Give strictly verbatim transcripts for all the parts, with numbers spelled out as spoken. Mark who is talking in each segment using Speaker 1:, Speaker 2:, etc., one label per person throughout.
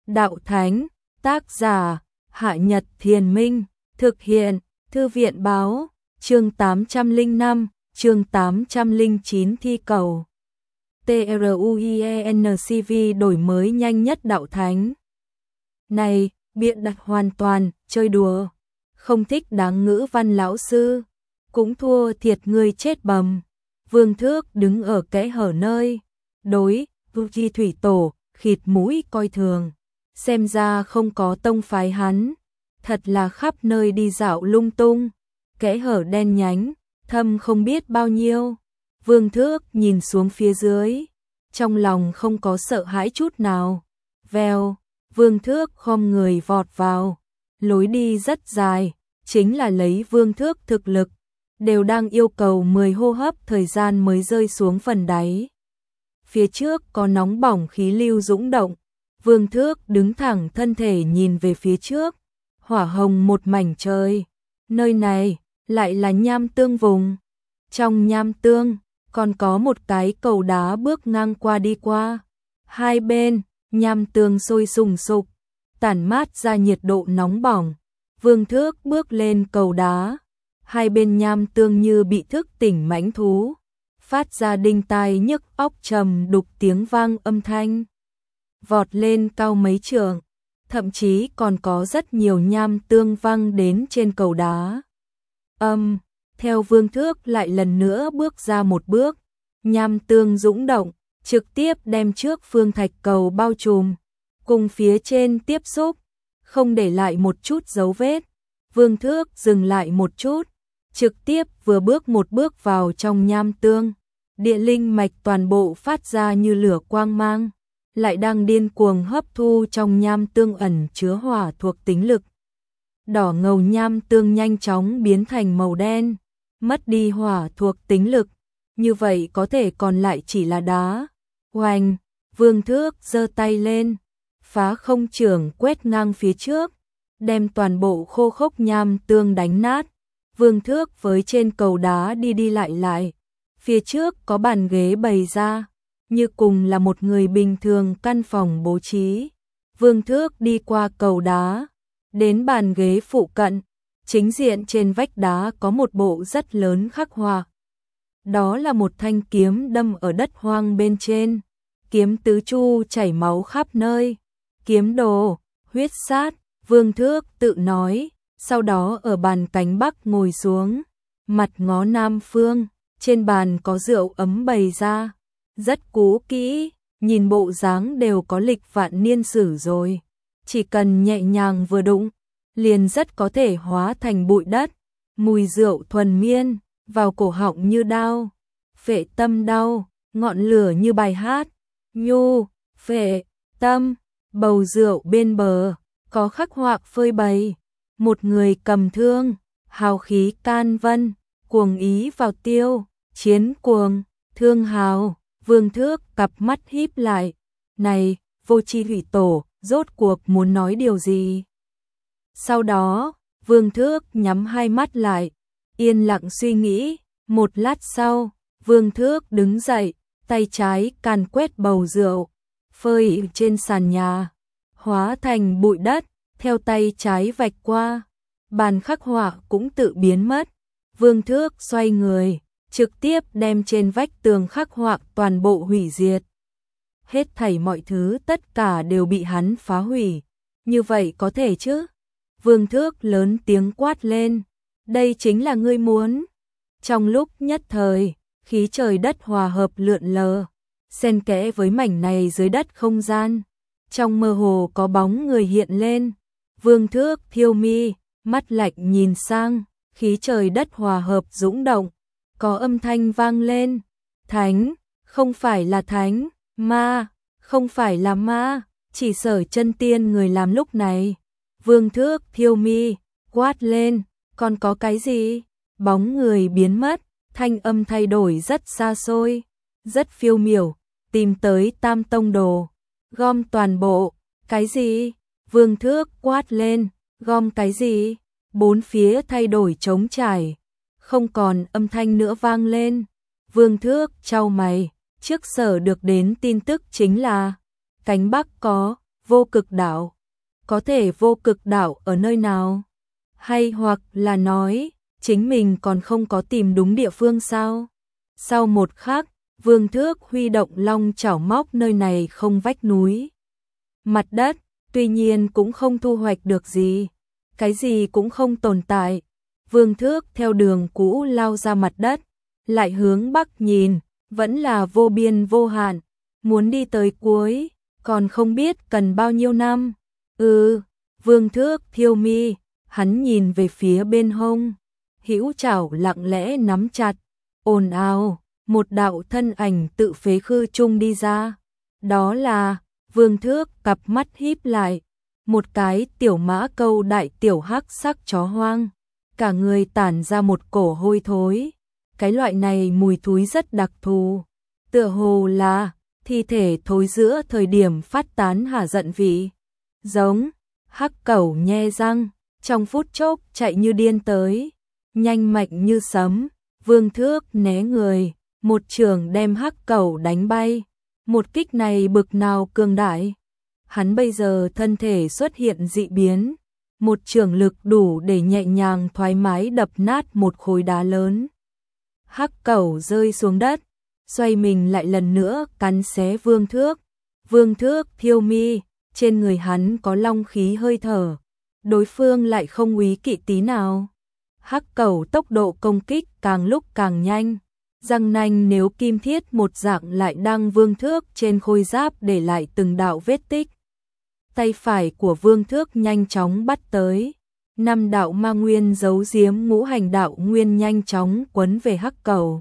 Speaker 1: Đạo Thánh, tác giả, Hạ Nhật Thiền Minh, thực hiện, Thư viện Báo, chương tám trăm lẻ năm, chương tám trăm lẻ chín thi cầu. TRUIENCV đổi mới nhanh nhất Đạo Thánh. Này, bịa đặt hoàn toàn, chơi đùa. Không thích đáng ngữ văn lão sư. Cũng thua thiệt người chết bầm. Vương Thước đứng ở kẽ hở nơi. Đối, Vu Chi Thủy Tổ, khịt mũi coi thường. Xem ra không có tông phái hắn. Thật là khắp nơi đi dạo lung tung. Kẽ hở đen nhánh, thâm không biết bao nhiêu. Vương Thước nhìn xuống phía dưới. Trong lòng không có sợ hãi chút nào. Vèo, Vương Thước khom người vọt vào. Lối đi rất dài, chính là lấy Vương Thước thực lực. Đều đang yêu cầu mười hô hấp thời gian mới rơi xuống phần đáy. Phía trước có nóng bỏng khí lưu dũng động. Vương Thước đứng thẳng thân thể nhìn về phía trước. Hỏa hồng một mảnh trời. Nơi này lại là nham tương vùng. Trong nham tương còn có một cái cầu đá bước ngang qua đi qua. Hai bên nham tương sôi sùng sục, tản mát ra nhiệt độ nóng bỏng. Vương Thước bước lên cầu đá. Hai bên nham tương như bị thức tỉnh mãnh thú, phát ra đinh tai nhức óc trầm đục tiếng vang âm thanh. Vọt lên cao mấy trượng, thậm chí còn có rất nhiều nham tương văng đến trên cầu đá. Âm, theo Vương Thước lại lần nữa bước ra một bước, nham tương dũng động, trực tiếp đem trước phương thạch cầu bao trùm, cùng phía trên tiếp xúc, không để lại một chút dấu vết. Vương Thước dừng lại một chút, trực tiếp vừa bước một bước vào trong nham tương. Địa linh mạch toàn bộ phát ra như lửa quang mang, lại đang điên cuồng hấp thu trong nham tương ẩn chứa hỏa thuộc tính lực. Đỏ ngầu nham tương nhanh chóng biến thành màu đen, mất đi hỏa thuộc tính lực, như vậy có thể còn lại chỉ là đá. Oanh, Vương Thước giơ tay lên, phá không chưởng quét ngang phía trước, đem toàn bộ khô khốc nham tương đánh nát. Vương Thước với trên cầu đá đi đi lại lại, phía trước có bàn ghế bày ra, như cùng là một người bình thường căn phòng bố trí. Vương Thước đi qua cầu đá, đến bàn ghế phụ cận, chính diện trên vách đá có một bộ rất lớn khắc họa. Đó là một thanh kiếm đâm ở đất hoang bên trên, kiếm tứ chu chảy máu khắp nơi. Kiếm đồ, huyết sát, Vương Thước tự nói, sau đó ở bàn cánh bắc ngồi xuống, mặt ngó nam phương, trên bàn có rượu ấm bày ra, rất cũ kỹ, nhìn bộ dáng đều có lịch vạn niên sử rồi, chỉ cần nhẹ nhàng vừa đụng, liền rất có thể hóa thành bụi đất. Mùi rượu thuần miên, vào cổ họng như đao, phệ tâm đau, ngọn lửa như bài hát, nhu, phệ, tâm, bầu rượu bên bờ, có khắc họa phơi bày. Một người cầm thương, hào khí can vân, cuồng ý vào tiêu, chiến cuồng, thương hào. Vương Thước cặp mắt híp lại. Này, Vô Chi Thủy Tổ, rốt cuộc muốn nói điều gì? Sau đó, Vương Thước nhắm hai mắt lại, yên lặng suy nghĩ. Một lát sau, Vương Thước đứng dậy, tay trái càn quét bầu rượu, phơi trên sàn nhà, hóa thành bụi đất. Theo tay trái vạch qua, bàn khắc họa cũng tự biến mất. Vương Thước xoay người, trực tiếp đem trên vách tường khắc họa toàn bộ hủy diệt. Hết thảy mọi thứ tất cả đều bị hắn phá hủy. Như vậy có thể chứ? Vương Thước lớn tiếng quát lên. Đây chính là ngươi muốn. Trong lúc nhất thời, khí trời đất hòa hợp lượn lờ, xen kẽ với mảnh này dưới đất không gian. Trong mơ hồ có bóng người hiện lên. Vương Thước thiêu mi, mắt lạnh nhìn sang, khí trời đất hòa hợp dũng động, có âm thanh vang lên. Thánh, không phải là thánh, ma, không phải là ma, chỉ sở chân tiên người làm lúc này. Vương Thước thiêu mi, quát lên, còn có cái gì? Bóng người biến mất, thanh âm thay đổi rất xa xôi, rất phiêu miểu, tìm tới Tam Tông Đồ, gom toàn bộ. Cái gì? Vương Thước quát lên, gom cái gì? Bốn phía thay đổi trống trải, không còn âm thanh nữa vang lên. Vương Thước chau mày, trước sở được đến tin tức chính là cánh bắc có vô cực đảo. Có thể vô cực đảo ở nơi nào? Hay hoặc là nói, chính mình còn không có tìm đúng địa phương sao? Sau một khắc, Vương Thước huy động long chảo móc nơi này không vách núi. Mặt đất, tuy nhiên cũng không thu hoạch được gì. Cái gì cũng không tồn tại. Vương Thước theo đường cũ lao ra mặt đất, lại hướng bắc nhìn, vẫn là vô biên vô hạn. Muốn đi tới cuối, còn không biết cần bao nhiêu năm. Ừ, Vương Thước thiêu mi, hắn nhìn về phía bên hông. Hữu chảo lặng lẽ nắm chặt, ồn ào, một đạo thân ảnh tự phế khư trung đi ra. Đó là, Vương Thước cặp mắt híp lại, một cái tiểu mã câu đại tiểu hắc sắc chó hoang. Cả người tản ra một cổ hôi thối. Cái loại này mùi thúi rất đặc thù. Tựa hồ là thi thể thối giữa thời điểm phát tán hả giận vị. Giống, hắc cẩu nhe răng, trong phút chốc chạy như điên tới. Nhanh mạnh như sấm, Vương Thước né người, một trường đem hắc cẩu đánh bay. Một kích này bực nào cường đại. Hắn bây giờ thân thể xuất hiện dị biến. Một trường lực đủ để nhẹ nhàng thoải mái đập nát một khối đá lớn. Hắc cẩu rơi xuống đất, xoay mình lại lần nữa cắn xé Vương Thước. Vương Thước thiêu mi, trên người hắn có long khí hơi thở. Đối phương lại không úy kỵ tí nào. Hắc cẩu tốc độ công kích càng lúc càng nhanh. Răng nanh nếu kim thiết một dạng lại đang Vương Thước trên khôi giáp để lại từng đạo vết tích. Tay phải của Vương Thước nhanh chóng bắt tới. Năm đạo ma nguyên giấu giếm ngũ hành đạo nguyên nhanh chóng quấn về hắc cẩu.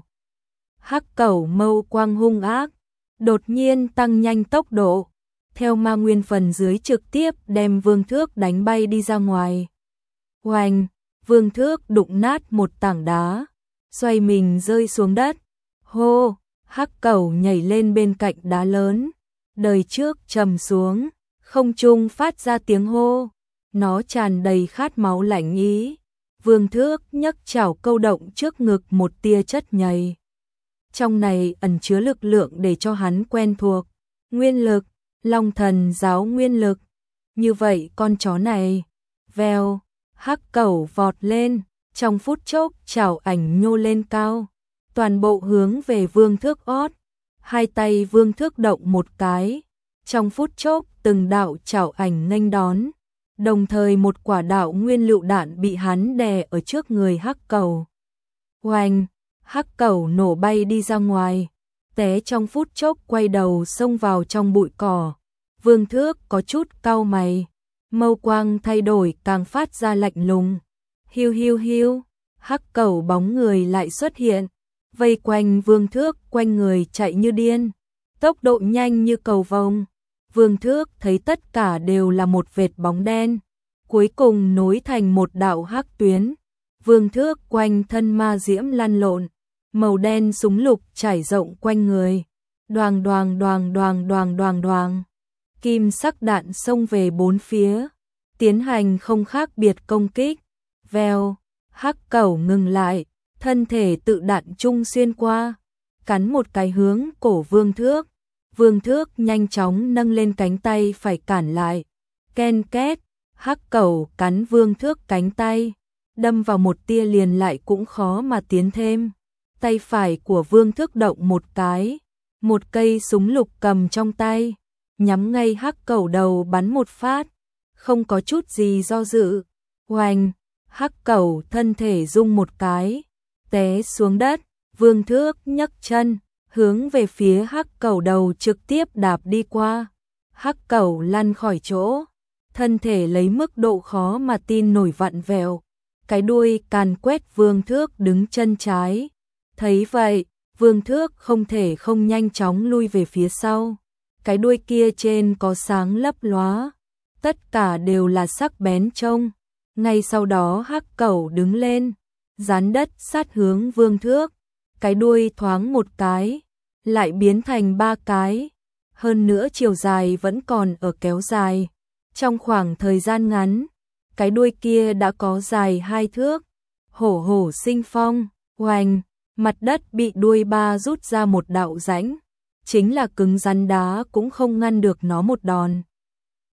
Speaker 1: Hắc cẩu mâu quang hung ác, đột nhiên tăng nhanh tốc độ. Theo ma nguyên phần dưới trực tiếp đem Vương Thước đánh bay đi ra ngoài. Oanh, Vương Thước đụng nát một tảng đá, xoay mình rơi xuống đất. Hô, hắc cẩu nhảy lên bên cạnh đá lớn, đời trước trầm xuống, không trung phát ra tiếng hô. Nó tràn đầy khát máu lạnh ý. Vương Thước nhấc chảo câu động trước ngực một tia chất nhầy. Trong này ẩn chứa lực lượng để cho hắn quen thuộc. Nguyên lực, Long Thần giáo nguyên lực. Như vậy con chó này, vèo, hắc cẩu vọt lên, trong phút chốc chảo ảnh nhô lên cao, toàn bộ hướng về Vương Thước ót. Hai tay Vương Thước động một cái, trong phút chốc từng đạo chảo ảnh nghênh đón. Đồng thời một quả đạo nguyên lựu đạn bị hắn đè ở trước người hắc cẩu. Oanh, hắc cẩu nổ bay đi ra ngoài, té trong phút chốc quay đầu xông vào trong bụi cỏ. Vương Thước có chút cau mày, mâu quang thay đổi càng phát ra lạnh lùng. Hiu hiu hiu, hắc cẩu bóng người lại xuất hiện, vây quanh Vương Thước quanh người chạy như điên, tốc độ nhanh như cầu vồng. Vương Thước thấy tất cả đều là một vệt bóng đen, cuối cùng nối thành một đạo hắc tuyến. Vương Thước quanh thân ma diễm lăn lộn, màu đen súng lục trải rộng quanh người. Đoàng đoàng đoàng đoàng đoàng đoàng đoàng. Kim sắc đạn xông về bốn phía, tiến hành không khác biệt công kích. Vèo, hắc cẩu ngừng lại, thân thể tự đạn trung xuyên qua, cắn một cái hướng cổ Vương Thước. Vương Thước nhanh chóng nâng lên cánh tay phải cản lại. Ken két, hắc cẩu cắn Vương Thước cánh tay, đâm vào một tia liền lại cũng khó mà tiến thêm. Tay phải của Vương Thước động một cái, một cây súng lục cầm trong tay, nhắm ngay hắc cẩu đầu bắn một phát, không có chút gì do dự. Oanh, hắc cẩu thân thể rung một cái, té xuống đất. Vương Thước nhấc chân, hướng về phía hắc cẩu đầu trực tiếp đạp đi qua. Hắc cẩu lăn khỏi chỗ, thân thể lấy mức độ khó mà tin nổi vặn vẹo, cái đuôi càn quét Vương Thước đứng chân trái. Thấy vậy, Vương Thước không thể không nhanh chóng lui về phía sau. Cái đuôi kia trên có sáng lấp lóa, tất cả đều là sắc bén trông. Ngay sau đó hắc cẩu đứng lên, dán đất sát hướng Vương Thước. Cái đuôi thoáng một cái, lại biến thành ba cái. Hơn nữa chiều dài vẫn còn ở kéo dài. Trong khoảng thời gian ngắn, cái đuôi kia đã có dài hai thước. Hổ hổ sinh phong, oanh, mặt đất bị đuôi ba rút ra một đạo rãnh. Chính là cứng rắn đá cũng không ngăn được nó một đòn.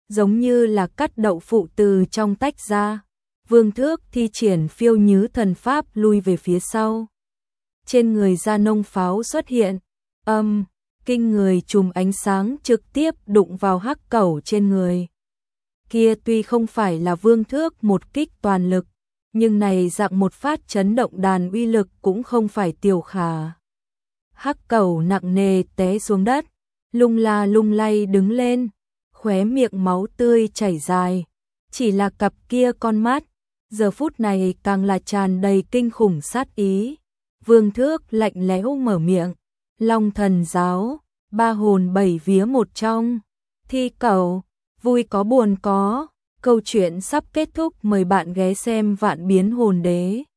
Speaker 1: giống như là cắt đậu phụ từ trong tách ra. Vương Thước thi triển phiêu nhứ thần pháp lui về phía sau. Trên người Gia Nông Pháo xuất hiện, âm, kinh người chùm ánh sáng trực tiếp đụng vào hắc cẩu trên người. Kia tuy không phải là Vương Thước một kích toàn lực, nhưng này dạng một phát chấn động đàn uy lực cũng không phải tiểu khả. Hắc cẩu nặng nề té xuống đất, lung la lung lay đứng lên, khóe miệng máu tươi chảy dài, chỉ là cặp kia con mắt, giờ phút này càng là tràn đầy kinh khủng sát ý. Vương Thước lạnh lẽo mở miệng, Long Thần Giáo, ba hồn bảy vía một trong, thi cẩu, vui có buồn có, câu chuyện sắp kết thúc, mời bạn ghé xem Vạn Biến Hồn Đế.